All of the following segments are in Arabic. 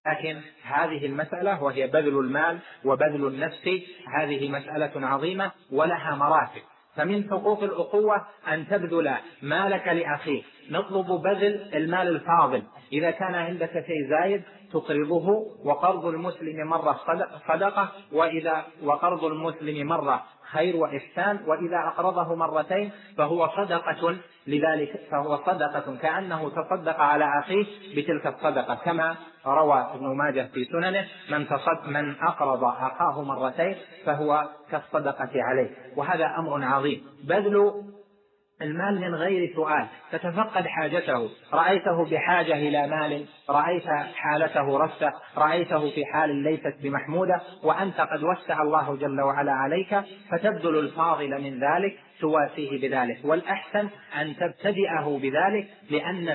لكن هذه المسألة وهي بذل المال وبذل النفس هذه مسألة عظيمة ولها مراتب. فمن حقوق الأخوة أن تبذل مالك لأخيك. نطلب بذل المال الفاضل، إذا كان عندك شيء زايد تقرضه، وقرض المسلم مرة صدقة، وقرض المسلم مرة خير وإحسان، وإذا أقرضه مرتين فهو صدقة، لذلك فهو صدقة كأنه تصدق على أخيه بتلك الصدقة، كما روى ابن ماجه في سننه: من أقرض أخاه مرتين فهو كالصدقة عليه. وهذا أمر عظيم، بذل المال من غير سؤال، تتفقد حاجته، رأيته بحاجة إلى مال، رأيت حالته رثة، رأيته في حال ليست بمحمودة، وأنت قد وسع الله جل وعلا عليك، فتبذل الفاضل من ذلك تواسيه بذلك. والأحسن أن تبتدئه بذلك، لأن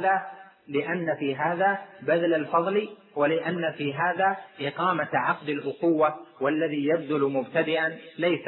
في هذا بذل الفضل، ولأن في هذا إقامة عقد الأخوة، والذي يبذل مبتدئا ليس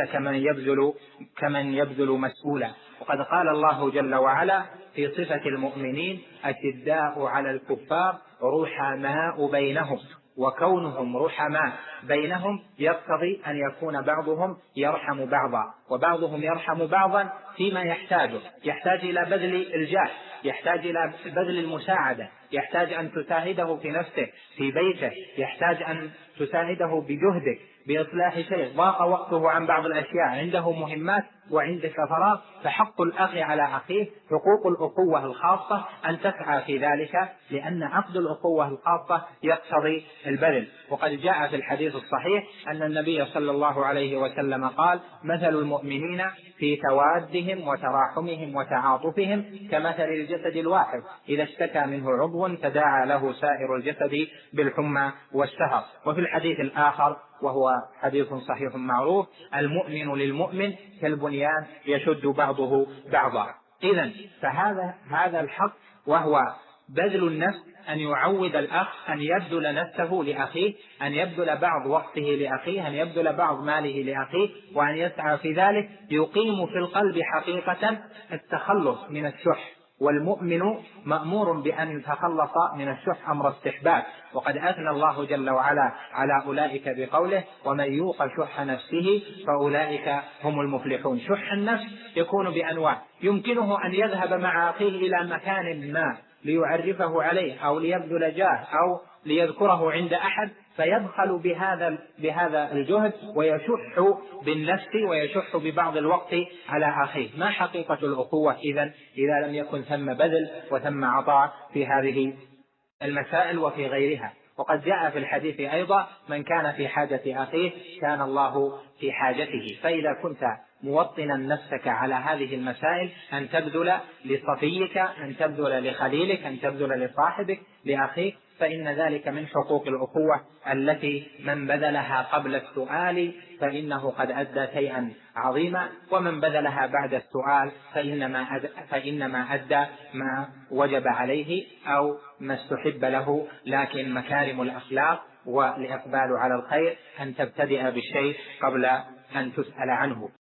كمن يبذل مسؤولا. وقد قال الله جل وعلا في صفة المؤمنين: أشداء على الكفار رحماء بينهم. وكونهم رحماء بينهم يقتضي أن يكون بعضهم يرحم بعضا، وبعضهم يرحم بعضا فيما يحتاج إلى بذل الجاه، يحتاج إلى بذل المساعدة، يحتاج أن تساعده في نفسه في بيته، يحتاج أن تساعده بجهدك بإصلاح شيء ضاق وقته عن بعض الأشياء، عنده مهمات وعندك فراغ. فحق الأخ على أخيه، حقوق الأخوة الخاصة أن تسعى في ذلك، لأن عقد الأخوة الخاصة يقتضي البذل. وقد جاء في الحديث الصحيح أن النبي صلى الله عليه وسلم قال: مثل المؤمنين في توادهم وتراحمهم وتعاطفهم كمثل الجسد الواحد، إذا اشتكى منه عضو تداعى له سائر الجسد بالحمى والسهر. وفي الحديث الآخر، وهو حديث صحيح معروف: المؤمن للمؤمن كالبنيان يشد بعضه بعضا. إذن فهذا الحق، وهو بذل النفس، أن يعود الأخ أن يبذل نفسه لأخيه، أن يبذل بعض وقته لأخيه، أن يبذل بعض ماله لأخيه، وأن يسعى في ذلك، يقيم في القلب حقيقة التخلص من الشح. والمؤمن مأمور بأن يتخلص من الشح أمر استحباب. وقد أثنى الله جل وعلا على أولئك بقوله: ومن يوق شح نفسه فأولئك هم المفلحون. شح النفس يكون بأنواع، يمكنه أن يذهب مع أخيه إلى مكان ما ليعرفه عليه، أو ليبذل جاه، أو ليذكره عند أحد، فيبخل بهذا الجهد ويشح بالنفس ويشح ببعض الوقت على أخيه. ما حقيقة الأخوة إذا لم يكن ثم بذل وثم عطاء في هذه المسائل وفي غيرها؟ وقد جاء في الحديث أيضا: من كان في حاجة أخيه كان الله في حاجته. فإذا كنت موطنا نفسك على هذه المسائل، أن تبذل لصفيك، أن تبذل لخليلك، أن تبذل لصاحبك، لأخيك، فإن ذلك من حقوق الأخوة التي من بذلها قبل السؤال فإنه قد أدى شيئا عظيما، ومن بذلها بعد السؤال فإنما أدى ما وجب عليه أو ما استحب له. لكن مكارم الأخلاق والإقبال على الخير أن تبتدئ بالشيء قبل أن تسأل عنه.